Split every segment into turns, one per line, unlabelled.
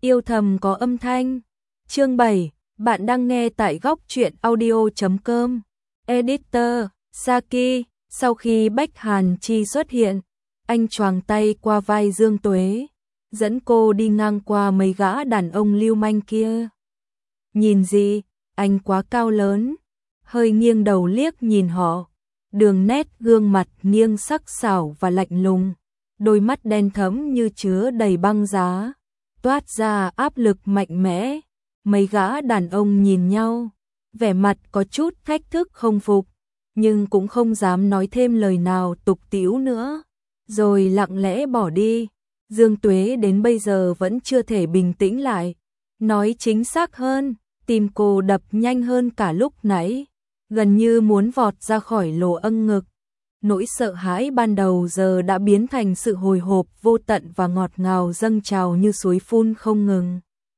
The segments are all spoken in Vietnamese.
Yêu thầm có âm thanh. Chương 7, bạn đang nghe tại góc truyện audio.com. Editor, Saki. Sau khi Bách Hàn Chi xuất hiện, anh choàng tay qua vai Dương Tuế, dẫn cô đi ngang qua mấy gã đàn ông lưu manh kia. Nhìn gì, anh quá cao lớn. Hơi nghiêng đầu liếc nhìn họ, đường nét gương mặt nghiêng sắc sảo và lạnh lùng, đôi mắt đen thẫm như chứa đầy băng giá, toát ra áp lực mạnh mẽ. Mấy gã đàn ông nhìn nhau, vẻ mặt có chút thách thức không phục, nhưng cũng không dám nói thêm lời nào tục tĩu nữa, rồi lặng lẽ bỏ đi. Dương Tuế đến bây giờ vẫn chưa thể bình tĩnh lại, nói chính xác hơn, tim cô đập nhanh hơn cả lúc nãy, gần như muốn vọt ra khỏi lỗ âng ngực. Nỗi sợ hãi ban đầu giờ đã biến thành sự hồi hộp vô tận và ngọt ngào dâng trào như suối phun không ngừng.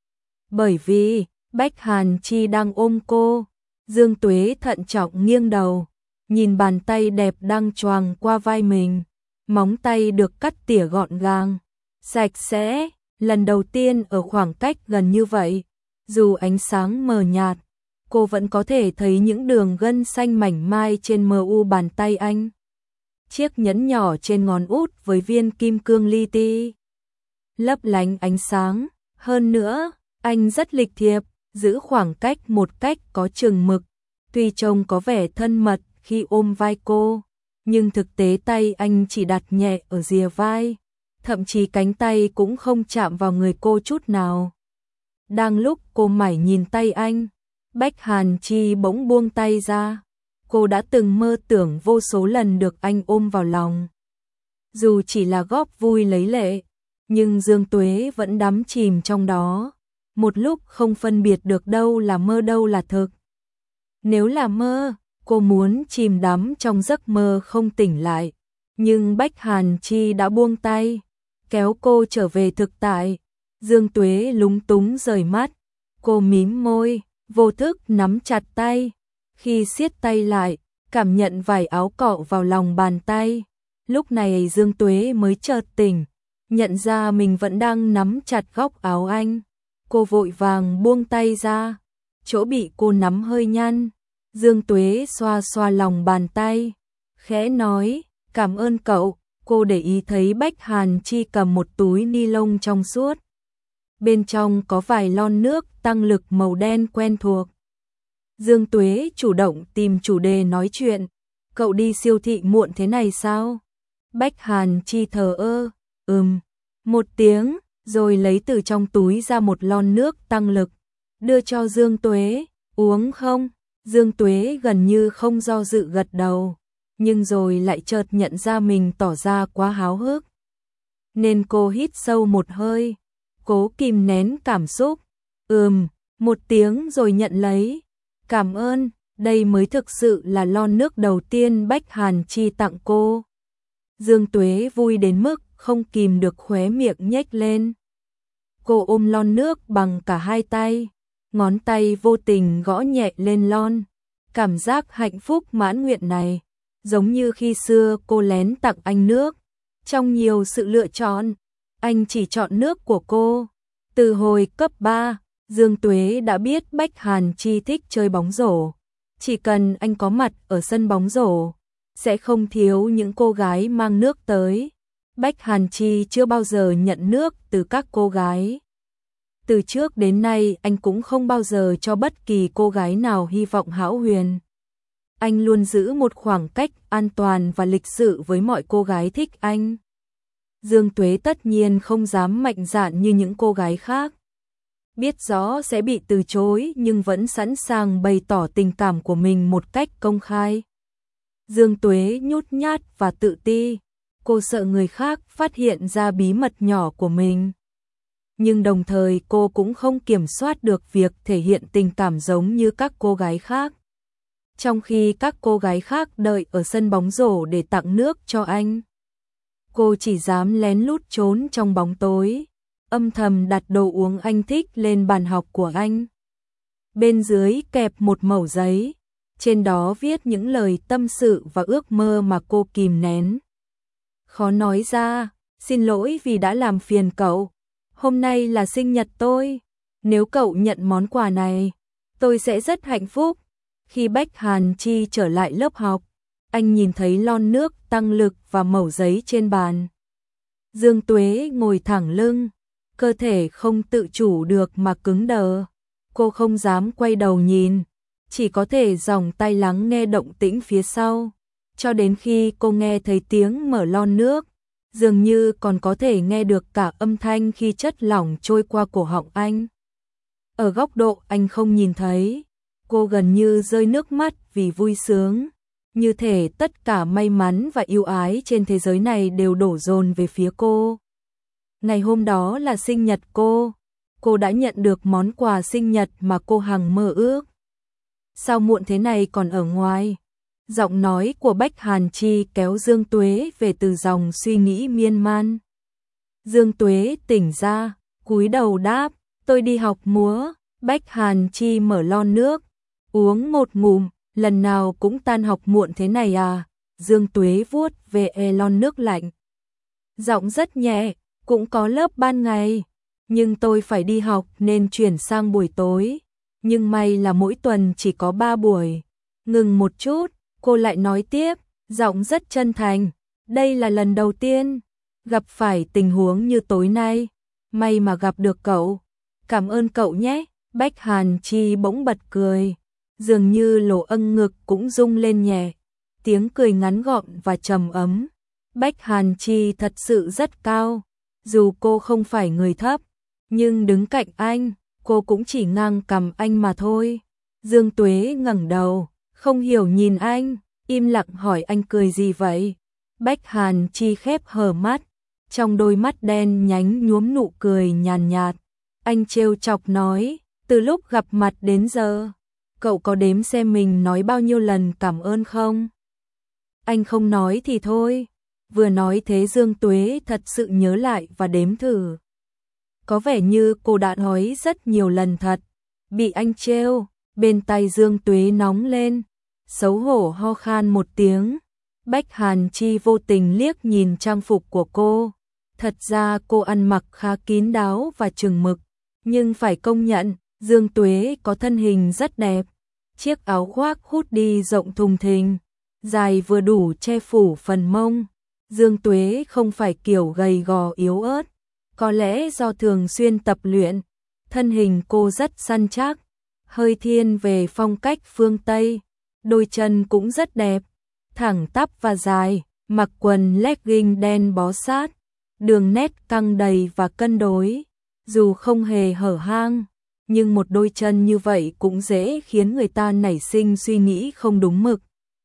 Bởi vì Bách Hàn Chi đang ôm cô, Dương Tuế thận trọng nghiêng đầu, nhìn bàn tay đẹp đang choàng qua vai mình, móng tay được cắt tỉa gọn gàng, sạch sẽ, lần đầu tiên ở khoảng cách gần như vậy, dù ánh sáng mờ nhạt, cô vẫn có thể thấy những đường gân xanh mảnh mai trên mờ u bàn tay anh. Chiếc nhẫn nhỏ trên ngón út với viên kim cương li ti lấp lánh ánh sáng, hơn nữa, anh rất lịch thiệp, giữ khoảng cách một cách có chừng mực, tuy trông có vẻ thân mật khi ôm vai cô, nhưng thực tế tay anh chỉ đặt nhẹ ở rìa vai, thậm chí cánh tay cũng không chạm vào người cô chút nào. Đang lúc cô mải nhìn tay anh, Bách Hàn Chi bỗng buông tay ra. Cô đã từng mơ tưởng vô số lần được anh ôm vào lòng. Dù chỉ là góp vui lấy lệ, nhưng Dương Tuế vẫn đắm chìm trong đó, một lúc không phân biệt được đâu là mơ đâu là thực. Nếu là mơ, cô muốn chìm đắm trong giấc mơ không tỉnh lại, nhưng Bách Hàn Chi đã buông tay, kéo cô trở về thực tại. Dương Tuế lúng túng rời mắt, cô mím môi, vô thức nắm chặt tay. Khi siết tay lại, cảm nhận vải áo cọ vào lòng bàn tay, lúc này Dương Tuế mới chợt tỉnh, nhận ra mình vẫn đang nắm chặt góc áo anh. Cô vội vàng buông tay ra, chỗ bị cô nắm hơi nhăn. Dương Tuế xoa xoa lòng bàn tay, khẽ nói, cảm ơn cậu. Cô để ý thấy Bách Hàn Chi cầm một túi ni lông trong suốt. Bên trong có vài lon nước tăng lực màu đen quen thuộc. Dương Tuế chủ động tìm chủ đề nói chuyện, cậu đi siêu thị muộn thế này sao? Bách Hàn Chi thờ ơ, một tiếng, rồi lấy từ trong túi ra một lon nước tăng lực, đưa cho Dương Tuế, uống không? Dương Tuế gần như không do dự gật đầu, nhưng rồi lại chợt nhận ra mình tỏ ra quá háo hức. Nên cô hít sâu một hơi, cố kìm nén cảm xúc, một tiếng rồi nhận lấy. Cảm ơn, đây mới thực sự là lon nước đầu tiên Bách Hàn Chi tặng cô. Dương Tuế vui đến mức không kìm được khóe miệng nhếch lên. Cô ôm lon nước bằng cả hai tay, ngón tay vô tình gõ nhẹ lên lon. Cảm giác hạnh phúc mãn nguyện này, giống như khi xưa cô lén tặng anh nước. Trong nhiều sự lựa chọn, anh chỉ chọn nước của cô. Từ hồi cấp 3, Dương Tuế đã biết Bách Hàn Chi thích chơi bóng rổ. Chỉ cần anh có mặt ở sân bóng rổ, sẽ không thiếu những cô gái mang nước tới. Bách Hàn Chi chưa bao giờ nhận nước từ các cô gái. Từ trước đến nay anh cũng không bao giờ cho bất kỳ cô gái nào hy vọng hão huyền. Anh luôn giữ một khoảng cách an toàn và lịch sự với mọi cô gái thích anh. Dương Tuế tất nhiên không dám mạnh dạn như những cô gái khác. Biết rõ sẽ bị từ chối nhưng vẫn sẵn sàng bày tỏ tình cảm của mình một cách công khai. Dương Tuế nhút nhát và tự ti, cô sợ người khác phát hiện ra bí mật nhỏ của mình. Nhưng đồng thời cô cũng không kiểm soát được việc thể hiện tình cảm giống như các cô gái khác. Trong khi các cô gái khác đợi ở sân bóng rổ để tặng nước cho anh, cô chỉ dám lén lút trốn trong bóng tối, âm thầm đặt đồ uống anh thích lên bàn học của anh. Bên dưới kẹp một mẩu giấy, trên đó viết những lời tâm sự và ước mơ mà cô kìm nén. Khó nói ra, xin lỗi vì đã làm phiền cậu. hôm nay là sinh nhật tôi. Nếu cậu nhận món quà này, tôi sẽ rất hạnh phúc. Khi Bách Hàn Chi trở lại lớp học, anh nhìn thấy lon nước tăng lực và mẩu giấy trên bàn. Dương Tuế ngồi thẳng lưng, cơ thể không tự chủ được mà cứng đờ. Cô không dám quay đầu nhìn, chỉ có thể dòng tay lắng nghe động tĩnh phía sau. Cho đến khi cô nghe thấy tiếng mở lon nước, dường như còn có thể nghe được cả âm thanh khi chất lỏng trôi qua cổ họng anh. Ở góc độ anh không nhìn thấy, cô gần như rơi nước mắt vì vui sướng. Như thể tất cả may mắn và yêu ái trên thế giới này đều đổ dồn về phía cô. Ngày hôm đó là sinh nhật cô đã nhận được món quà sinh nhật mà cô hằng mơ ước. Sao muộn thế này còn ở ngoài? Giọng nói của Bách Hàn Chi kéo Dương Tuế về từ dòng suy nghĩ miên man. Dương Tuế tỉnh ra, cúi đầu đáp, tôi đi học múa. Bách Hàn Chi mở lon nước, uống một ngụm, lần nào cũng tan học muộn thế này à? Dương Tuế vuốt về lon nước lạnh. Giọng rất nhẹ, cũng có lớp ban ngày, nhưng tôi phải đi học nên chuyển sang buổi tối. Nhưng may là mỗi tuần chỉ có 3 buổi. Ngừng một chút, cô lại nói tiếp, giọng rất chân thành. Đây là lần đầu tiên gặp phải tình huống như tối nay. May mà gặp được cậu. Cảm ơn cậu nhé. Bách Hàn Chi bỗng bật cười. Dường như lỗ âng ngực cũng rung lên nhẹ. Tiếng cười ngắn gọn và trầm ấm. Bách Hàn Chi thật sự rất cao. Dù cô không phải người thấp, nhưng đứng cạnh anh, cô cũng chỉ ngang cằm anh mà thôi. Dương Tuế ngẩng đầu, không hiểu nhìn anh, im lặng hỏi anh cười gì vậy? Bách Hàn Chi khép hờ mắt, trong đôi mắt đen nhánh nhuốm nụ cười nhàn nhạt. Anh trêu chọc nói, từ lúc gặp mặt đến giờ, cậu có đếm xem mình nói bao nhiêu lần cảm ơn không? Anh không nói thì thôi. Vừa nói thế Dương Tuế thật sự nhớ lại và đếm thử. Có vẻ như cô đã nói rất nhiều lần thật. Bị anh trêu, bên tai Dương Tuế nóng lên, xấu hổ ho khan một tiếng. Bách Hàn Chi vô tình liếc nhìn trang phục của cô. Thật ra cô ăn mặc khá kín đáo và chừng mực, nhưng phải công nhận, Dương Tuế có thân hình rất đẹp. Chiếc áo khoác hoodie rộng thùng thình, dài vừa đủ che phủ phần mông. Dương Tuế không phải kiểu gầy gò yếu ớt, có lẽ do thường xuyên tập luyện, thân hình cô rất săn chắc, hơi thiên về phong cách phương Tây, đôi chân cũng rất đẹp, thẳng tắp và dài, mặc quần legging đen bó sát, đường nét căng đầy và cân đối, dù không hề hở hang, nhưng một đôi chân như vậy cũng dễ khiến người ta nảy sinh suy nghĩ không đúng mực.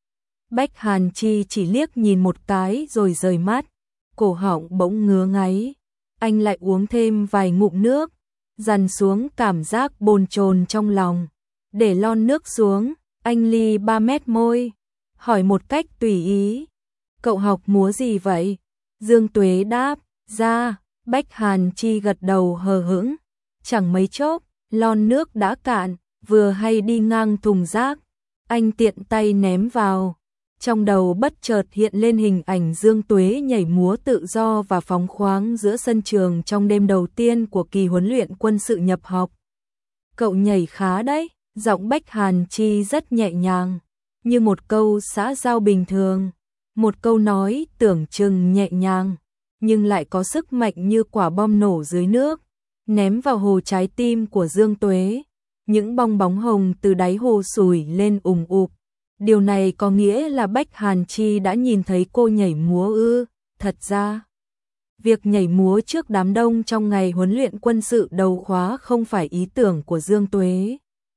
Bách Hàn Chi chỉ liếc nhìn một cái rồi rời mắt, cổ họng bỗng ngứa ngáy. Anh lại uống thêm vài ngụm nước, dằn xuống cảm giác bồn chồn trong lòng. Để lon nước xuống, anh ly 3 mét môi, hỏi một cách tùy ý. Cậu học múa gì vậy? Dương Tuế đáp, ra. Bách Hàn Chi gật đầu hờ hững. Chẳng mấy chốc, lon nước đã cạn, vừa hay đi ngang thùng rác. Anh tiện tay ném vào. Trong đầu bất chợt hiện lên hình ảnh Dương Tuế nhảy múa tự do và phóng khoáng giữa sân trường trong đêm đầu tiên của kỳ huấn luyện quân sự nhập học. Cậu nhảy khá đấy, giọng Bách Hàn Chi rất nhẹ nhàng, như một câu xã giao bình thường, một câu nói tưởng chừng nhẹ nhàng, nhưng lại có sức mạnh như quả bom nổ dưới nước, ném vào hồ trái tim của Dương Tuế. Những bong bóng hồng từ đáy hồ sủi lên ùng ục. Điều này có nghĩa là Bách Hàn Chi đã nhìn thấy cô nhảy múa ư? Thật ra, việc nhảy múa trước đám đông trong ngày huấn luyện quân sự đầu khóa không phải ý tưởng của Dương Tuế.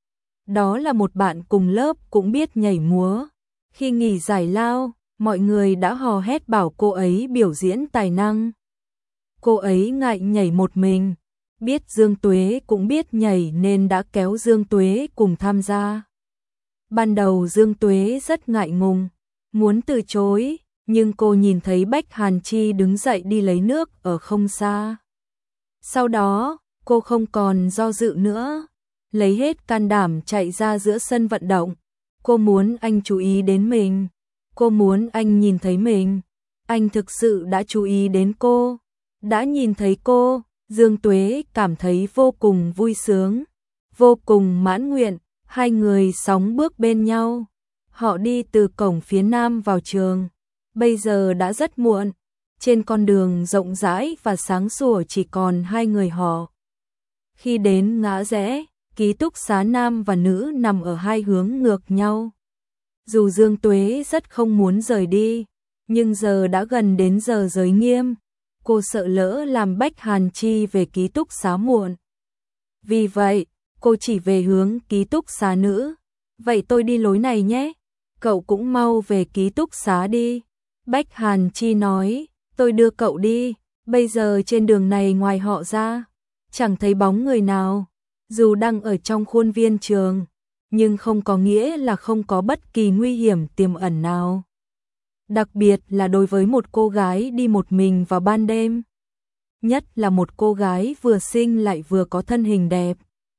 Đó là một bạn cùng lớp cũng biết nhảy múa. Khi nghỉ giải lao, mọi người đã hò hét bảo cô ấy biểu diễn tài năng. Cô ấy ngại nhảy một mình, biết Dương Tuế cũng biết nhảy nên đã kéo Dương Tuế cùng tham gia. Ban đầu Dương Tuế rất ngại ngùng, muốn từ chối, nhưng cô nhìn thấy Bách Hàn Chi đứng dậy đi lấy nước ở không xa. Sau đó, cô không còn do dự nữa, lấy hết can đảm chạy ra giữa sân vận động. Cô muốn anh chú ý đến mình, cô muốn anh nhìn thấy mình. Anh thực sự đã chú ý đến cô, đã nhìn thấy cô. Dương Tuế cảm thấy vô cùng vui sướng, vô cùng mãn nguyện, hai người sóng bước bên nhau. Họ đi từ cổng phía nam vào trường, bây giờ đã rất muộn, trên con đường rộng rãi và sáng sủa chỉ còn hai người họ. Khi đến ngã rẽ, ký túc xá nam và nữ nằm ở hai hướng ngược nhau. Dù Dương Tuế rất không muốn rời đi, nhưng giờ đã gần đến giờ giới nghiêm, cô sợ lỡ làm Bách Hàn Chi về ký túc xá muộn. Vì vậy, cô chỉ về hướng ký túc xá nữ. Vậy tôi đi lối này nhé, cậu cũng mau về ký túc xá đi. Bách Hàn Chi nói, tôi đưa cậu đi, bây giờ trên đường này ngoài họ ra, chẳng thấy bóng người nào. Dù đang ở trong khuôn viên trường, nhưng không có nghĩa là không có bất kỳ nguy hiểm tiềm ẩn nào. Đặc biệt là đối với một cô gái đi một mình vào ban đêm. Nhất là một cô gái vừa xinh lại vừa có thân hình đẹp.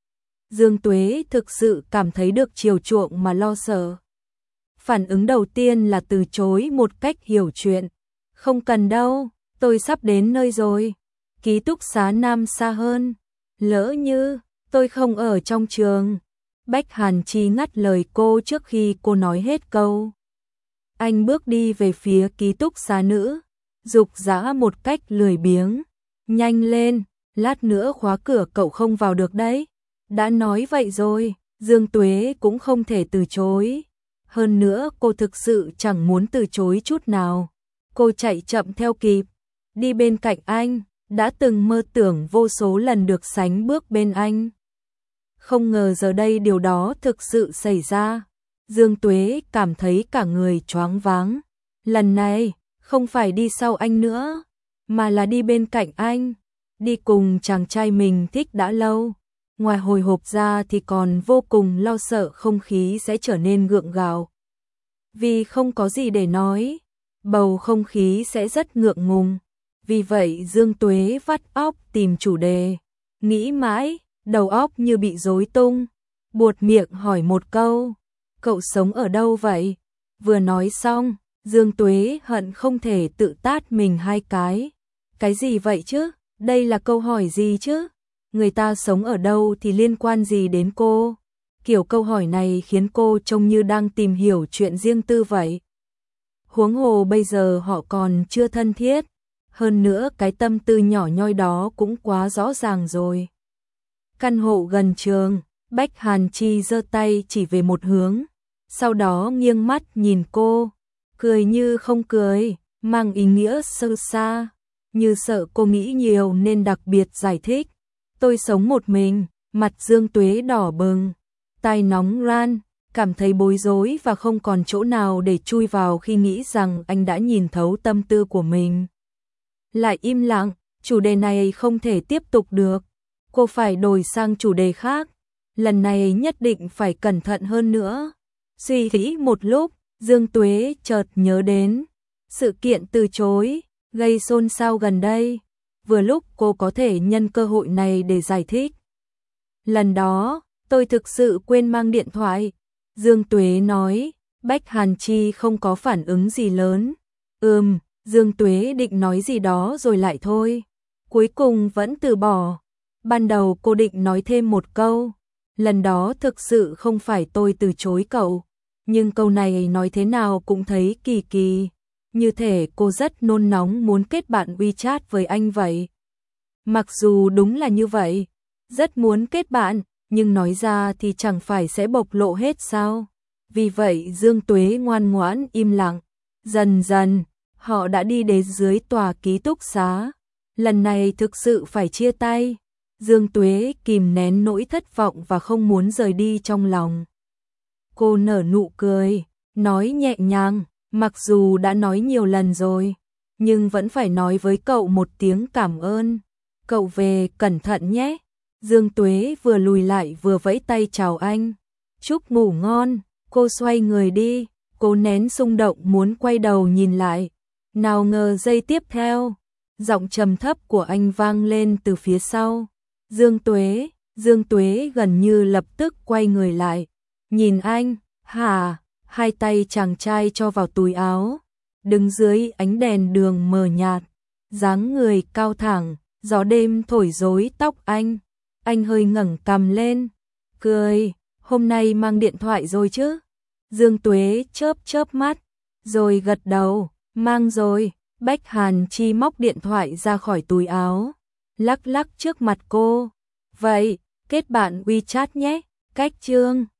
Dương Tuế thực sự cảm thấy được chiều chuộng mà lo sợ. Phản ứng đầu tiên là từ chối một cách hiểu chuyện. Không cần đâu, tôi sắp đến nơi rồi. Ký túc xá nam xa hơn. Lỡ như tôi không ở trong trường. Bách Hàn Chi ngắt lời cô trước khi cô nói hết câu. Anh bước đi về phía ký túc xá nữ, dục dã một cách lười biếng. Nhanh lên, lát nữa khóa cửa cậu không vào được đấy. Đã nói vậy rồi, Dương Tuế cũng không thể từ chối. Hơn nữa cô thực sự chẳng muốn từ chối chút nào. Cô chạy chậm theo kịp, đi bên cạnh anh, đã từng mơ tưởng vô số lần được sánh bước bên anh. Không ngờ giờ đây điều đó thực sự xảy ra. Dương Tuế cảm thấy cả người choáng váng. Lần này, không phải đi sau anh nữa, mà là đi bên cạnh anh, đi cùng chàng trai mình thích đã lâu. Ngoài hồi hộp ra thì còn vô cùng lo sợ không khí sẽ trở nên gượng gạo. Vì không có gì để nói, bầu không khí sẽ rất ngượng ngùng. Vì vậy Dương Tuế vắt óc tìm chủ đề, nghĩ mãi, đầu óc như bị rối tung, buột miệng hỏi một câu, cậu sống ở đâu vậy? Vừa nói xong, Dương Tuế hận không thể tự tát mình hai cái. Cái gì vậy chứ? Đây là câu hỏi gì chứ? Người ta sống ở đâu thì liên quan gì đến cô? Kiểu câu hỏi này khiến cô trông như đang tìm hiểu chuyện riêng tư vậy. Huống hồ bây giờ họ còn chưa thân thiết. Hơn nữa cái tâm tư nhỏ nhoi đó cũng quá rõ ràng rồi. Căn hộ gần trường, Bách Hàn Chi giơ tay chỉ về một hướng. Sau đó nghiêng mắt nhìn cô, cười như không cười, mang ý nghĩa sâu xa. Như sợ cô nghĩ nhiều nên đặc biệt giải thích. Tôi sống một mình, mặt Dương Tuế đỏ bừng, tai nóng ran, cảm thấy bối rối và không còn chỗ nào để chui vào khi nghĩ rằng anh đã nhìn thấu tâm tư của mình. Lại im lặng, chủ đề này không thể tiếp tục được. Cô phải đổi sang chủ đề khác. Lần này nhất định phải cẩn thận hơn nữa. Suy nghĩ một lúc, Dương Tuế chợt nhớ đến sự kiện từ chối, gây xôn xao gần đây. Vừa lúc cô có thể nhân cơ hội này để giải thích. Lần đó, tôi thực sự quên mang điện thoại. Dương Tuế nói, Bách Hàn Chi không có phản ứng gì lớn. Dương Tuế định nói gì đó rồi lại thôi. Cuối cùng vẫn từ bỏ. Ban đầu cô định nói thêm một câu. Lần đó thực sự không phải tôi từ chối cậu. Nhưng câu này nói thế nào cũng thấy kỳ kỳ. Như thể cô rất nôn nóng muốn kết bạn WeChat với anh vậy. Mặc dù đúng là như vậy, rất muốn kết bạn, nhưng nói ra thì chẳng phải sẽ bộc lộ hết sao. Vì vậy Dương Tuế ngoan ngoãn im lặng. Dần dần, họ đã đi đến dưới tòa ký túc xá. Lần này thực sự phải chia tay. Dương Tuế kìm nén nỗi thất vọng và không muốn rời đi trong lòng. Cô nở nụ cười, nói nhẹ nhàng, mặc dù đã nói nhiều lần rồi, nhưng vẫn phải nói với cậu một tiếng cảm ơn. Cậu về cẩn thận nhé. Dương Tuế vừa lùi lại vừa vẫy tay chào anh. Chúc ngủ ngon. Cô xoay người đi, cố nén xung động muốn quay đầu nhìn lại. Nào ngờ giây tiếp theo, giọng trầm thấp của anh vang lên từ phía sau. Dương Tuế gần như lập tức quay người lại. Nhìn anh, hả? Hai tay chàng trai cho vào túi áo, đứng dưới ánh đèn đường mờ nhạt, dáng người cao thẳng, gió đêm thổi rối tóc anh hơi ngẩng cằm lên, cười, hôm nay mang điện thoại rồi chứ? Dương Tuế chớp chớp mắt, rồi gật đầu, mang rồi. Bách Hàn Chi móc điện thoại ra khỏi túi áo, lắc lắc trước mặt cô. Vậy, kết bạn WeChat nhé, cách chương.